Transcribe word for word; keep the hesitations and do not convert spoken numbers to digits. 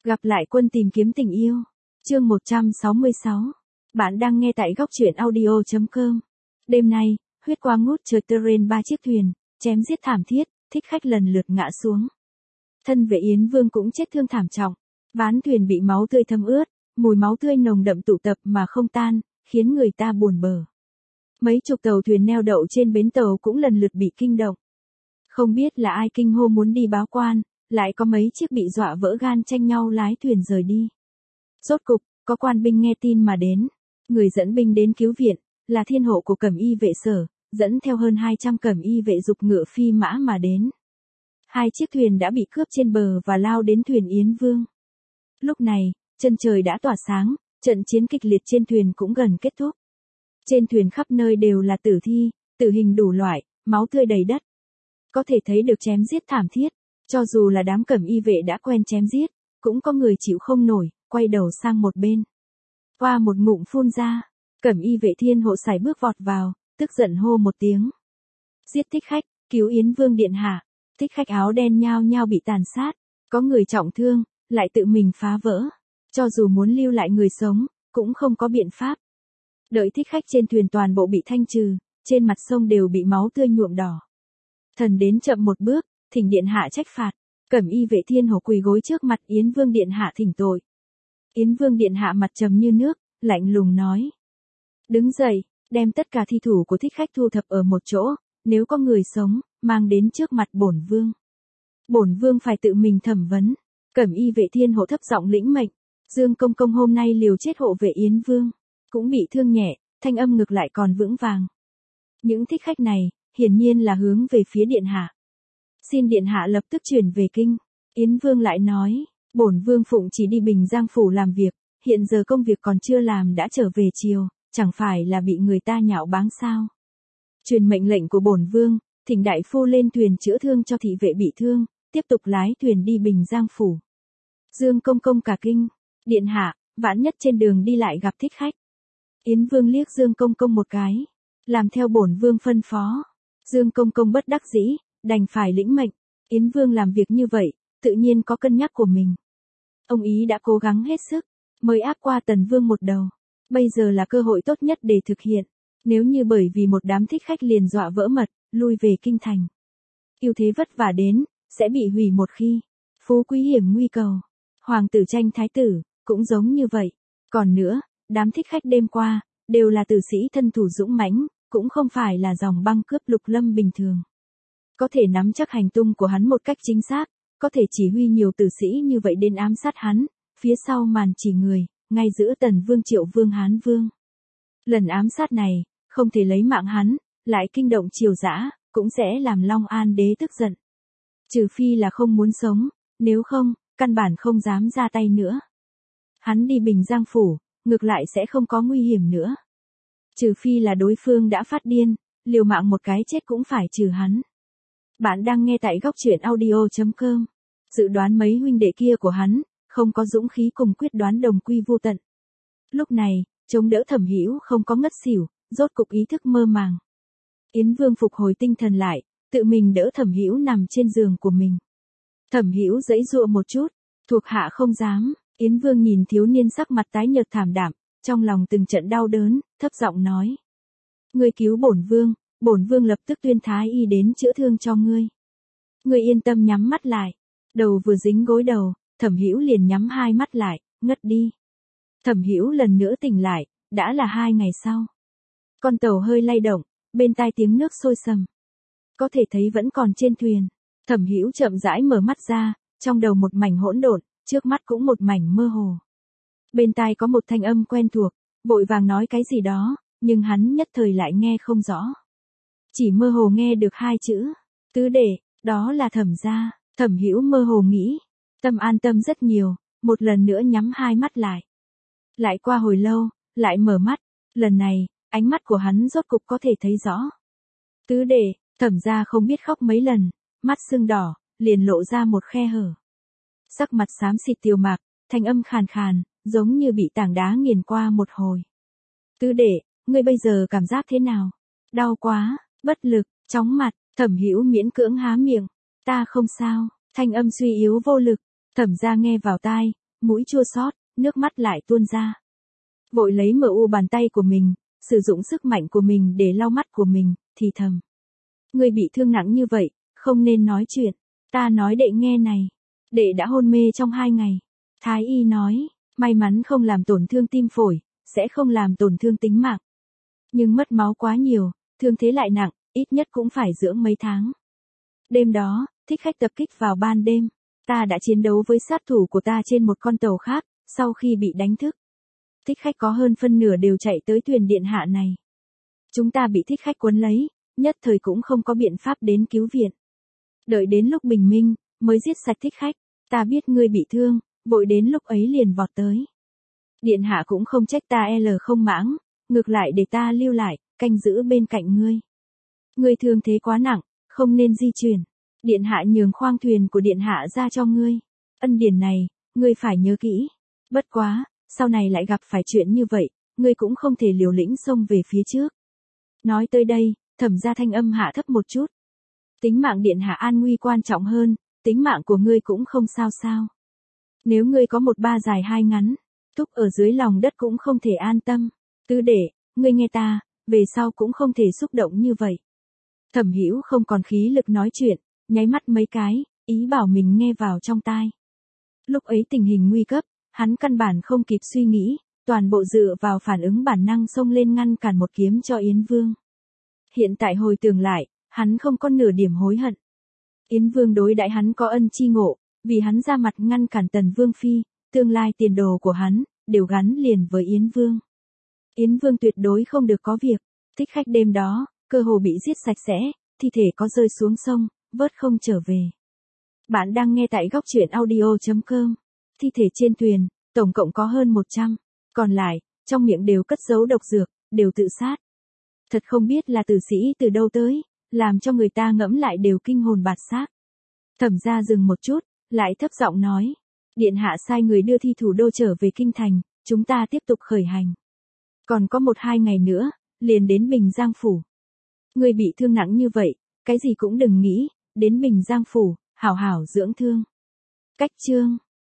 Gặp lại quân tìm kiếm tình yêu. Chương một trăm sáu mươi sáu. Bạn đang nghe tại góc truyện audio chấm com. Đêm nay, huyết quang ngút trời terrain ba chiếc thuyền, chém giết thảm thiết, thích khách lần lượt ngã xuống. Thân vệ Yến Vương cũng chết thương thảm trọng. Ván thuyền bị máu tươi thấm ướt, mùi máu tươi nồng đậm tụ tập mà không tan, khiến người ta buồn bờ. Mấy chục tàu thuyền neo đậu trên bến tàu cũng lần lượt bị kinh động. Không biết là ai kinh hô muốn đi báo quan, lại có mấy chiếc bị dọa vỡ gan tranh nhau lái thuyền rời đi. Rốt cục, có quan binh nghe tin mà đến. Người dẫn binh đến cứu viện, là thiên hộ của Cẩm Y vệ sở, dẫn theo hơn hai trăm Cẩm Y vệ dục ngựa phi mã mà đến. Hai chiếc thuyền đã bị cướp trên bờ và lao đến thuyền Yến Vương. Lúc này, chân trời đã tỏa sáng, trận chiến kịch liệt trên thuyền cũng gần kết thúc. Trên thuyền khắp nơi đều là tử thi, tử hình đủ loại, máu tươi đầy đất. Có thể thấy được chém giết thảm thiết, cho dù là đám Cẩm Y vệ đã quen chém giết, cũng có người chịu không nổi, quay đầu sang một bên. Qua một ngụm phun ra, Cẩm Y vệ thiên hộ sải bước vọt vào, tức giận hô một tiếng. Giết thích khách, cứu Yến Vương điện hạ. Thích khách áo đen nhao nhao bị tàn sát, có người trọng thương, lại tự mình phá vỡ. Cho dù muốn lưu lại người sống, cũng không có biện pháp. Đợi thích khách trên thuyền toàn bộ bị thanh trừ, trên mặt sông đều bị máu tươi nhuộm đỏ. Thần đến chậm một bước, thỉnh điện hạ trách phạt. Cẩm Y vệ thiên hổ quỳ gối trước mặt Yến Vương điện hạ thỉnh tội. Yến Vương điện hạ mặt trầm như nước, lạnh lùng nói: Đứng dậy, đem tất cả thi thủ của thích khách thu thập ở một chỗ, nếu có người sống, mang đến trước mặt bổn vương. Bổn vương phải tự mình thẩm vấn. Cẩm Y vệ thiên hộ thấp giọng lĩnh mệnh. Dương Công Công hôm nay liều chết hộ vệ Yến Vương, cũng bị thương nhẹ, thanh âm ngược lại còn vững vàng. Những thích khách này, hiển nhiên là hướng về phía điện hạ. Xin điện hạ lập tức chuyển về kinh. Yến Vương lại nói, bổn vương phụng chỉ đi Bình Giang phủ làm việc, hiện giờ công việc còn chưa làm đã trở về chiều, chẳng phải là bị người ta nhạo báng sao? Truyền mệnh lệnh của bổn vương, thỉnh đại phu lên thuyền chữa thương cho thị vệ bị thương, tiếp tục lái thuyền đi Bình Giang phủ. Dương Công Công cả kinh, điện hạ, vạn nhất trên đường đi lại gặp thích khách. Yến Vương liếc Dương Công Công một cái, làm theo bổn vương phân phó. Dương Công Công bất đắc dĩ, đành phải lĩnh mệnh. Yến Vương làm việc như vậy, tự nhiên có cân nhắc của mình. Ông ý đã cố gắng hết sức, mới áp qua Tần Vương một đầu. Bây giờ là cơ hội tốt nhất để thực hiện. Nếu như bởi vì một đám thích khách liền dọa vỡ mật, lui về kinh thành. Ưu thế vất vả đến, sẽ bị hủy một khi. Phú quý hiểm nguy cầu. Hoàng tử tranh thái tử, cũng giống như vậy. Còn nữa, đám thích khách đêm qua, đều là tử sĩ thân thủ dũng mãnh, cũng không phải là dòng băng cướp Lục Lâm bình thường. Có thể nắm chắc hành tung của hắn một cách chính xác, có thể chỉ huy nhiều tử sĩ như vậy đến ám sát hắn, phía sau màn chỉ người, ngay giữa Tần Vương Triệu Vương Hán Vương. Lần ám sát này, không thể lấy mạng hắn, lại kinh động triều dã, cũng sẽ làm Long An đế tức giận. Trừ phi là không muốn sống, nếu không, căn bản không dám ra tay nữa. Hắn đi Bình Giang phủ, ngược lại sẽ không có nguy hiểm nữa. Trừ phi là đối phương đã phát điên, liều mạng một cái chết cũng phải trừ hắn. Bạn đang nghe tại góc truyện audio chấm com. Dự đoán mấy huynh đệ kia của hắn, không có dũng khí cùng quyết đoán đồng quy vô tận. Lúc này, chống đỡ Thẩm Hữu không có ngất xỉu, rốt cục ý thức mơ màng. Yến Vương phục hồi tinh thần lại, tự mình đỡ Thẩm Hữu nằm trên giường của mình. Thẩm Hữu giãy giụa một chút, thuộc hạ không dám. Yến Vương nhìn thiếu niên sắc mặt tái nhợt thảm đạm, trong lòng từng trận đau đớn, thấp giọng nói: Ngươi cứu bổn vương, bổn vương lập tức tuyên thái y đến chữa thương cho ngươi. Ngươi yên tâm nhắm mắt lại. Đầu vừa dính gối đầu, Thẩm Hữu liền nhắm hai mắt lại, ngất đi. Thẩm Hữu lần nữa tỉnh lại, đã là hai ngày sau. Con tàu hơi lay động, bên tai tiếng nước sôi sầm. Có thể thấy vẫn còn trên thuyền. Thẩm Hữu chậm rãi mở mắt ra, trong đầu một mảnh hỗn độn, trước mắt cũng một mảnh mơ hồ. Bên tai có một thanh âm quen thuộc, vội vàng nói cái gì đó, nhưng hắn nhất thời lại nghe không rõ. Chỉ mơ hồ nghe được hai chữ, tứ đệ, đó là Thẩm gia. Thẩm Hữu mơ hồ nghĩ, tâm an tâm rất nhiều, một lần nữa nhắm hai mắt lại. Lại qua hồi lâu, lại mở mắt, lần này, ánh mắt của hắn rốt cục có thể thấy rõ. Tứ đệ, Thẩm gia không biết khóc mấy lần, mắt sưng đỏ, liền lộ ra một khe hở. Sắc mặt xám xịt tiều mạc, thanh âm khàn khàn, giống như bị tảng đá nghiền qua một hồi. Tứ đệ, ngươi bây giờ cảm giác thế nào? Đau quá, bất lực, chóng mặt. Thẩm Hữu miễn cưỡng há miệng. Ta không sao, thanh âm suy yếu vô lực. Thẩm gia nghe vào tai, mũi chua xót, nước mắt lại tuôn ra. Vội lấy mờ u bàn tay của mình, sử dụng sức mạnh của mình để lau mắt của mình, thì thầm. Ngươi bị thương nặng như vậy, không nên nói chuyện. Ta nói đệ nghe này. Đệ đã hôn mê trong hai ngày. Thái y nói, may mắn không làm tổn thương tim phổi, sẽ không làm tổn thương tính mạng. Nhưng mất máu quá nhiều, thương thế lại nặng, ít nhất cũng phải dưỡng mấy tháng. Đêm đó, thích khách tập kích vào ban đêm. Ta đã chiến đấu với sát thủ của ta trên một con tàu khác, sau khi bị đánh thức. Thích khách có hơn phân nửa đều chạy tới thuyền điện hạ này. Chúng ta bị thích khách quấn lấy, nhất thời cũng không có biện pháp đến cứu viện. Đợi đến lúc bình minh, mới giết sạch thích khách. Ta biết ngươi bị thương, vội đến lúc ấy liền vọt tới. Điện hạ cũng không trách ta L không mãng, ngược lại để ta lưu lại, canh giữ bên cạnh ngươi. Ngươi thương thế quá nặng, không nên di chuyển. Điện hạ nhường khoang thuyền của điện hạ ra cho ngươi. Ân điển này, ngươi phải nhớ kỹ. Bất quá, sau này lại gặp phải chuyện như vậy, ngươi cũng không thể liều lĩnh xông về phía trước. Nói tới đây, Thẩm gia thanh âm hạ thấp một chút. Tính mạng điện hạ an nguy quan trọng hơn, tính mạng của ngươi cũng không sao sao. Nếu ngươi có một ba dài hai ngắn, túc ở dưới lòng đất cũng không thể an tâm. Tứ đệ, ngươi nghe ta, về sau cũng không thể xúc động như vậy. Thẩm Hữu không còn khí lực nói chuyện, nháy mắt mấy cái, ý bảo mình nghe vào trong tai. Lúc ấy tình hình nguy cấp, hắn căn bản không kịp suy nghĩ, toàn bộ dựa vào phản ứng bản năng xông lên ngăn cản một kiếm cho Yến Vương. Hiện tại hồi tưởng lại, hắn không có nửa điểm hối hận. Yến Vương đối đãi hắn có ân chi ngộ, vì hắn ra mặt ngăn cản Tần Vương phi, tương lai tiền đồ của hắn đều gắn liền với Yến Vương. Yến Vương tuyệt đối không được có việc. Thích khách đêm đó, cơ hồ bị giết sạch sẽ, thi thể có rơi xuống sông, vớt không trở về. Bạn đang nghe tại góc truyện audio chấm com. Thi thể trên thuyền, tổng cộng có hơn một trăm, còn lại, trong miệng đều cất giấu độc dược, đều tự sát. Thật không biết là tử sĩ từ đâu tới, làm cho người ta ngẫm lại đều kinh hồn bạt xác. Thẩm gia dừng một chút, lại thấp giọng nói. Điện hạ sai người đưa thi thủ đô trở về kinh thành, chúng ta tiếp tục khởi hành. Còn có một hai ngày nữa, liền đến Bình Giang Phủ. Ngươi bị thương nặng như vậy, cái gì cũng đừng nghĩ, đến Bình Giang Phủ, hảo hảo dưỡng thương. Cách chương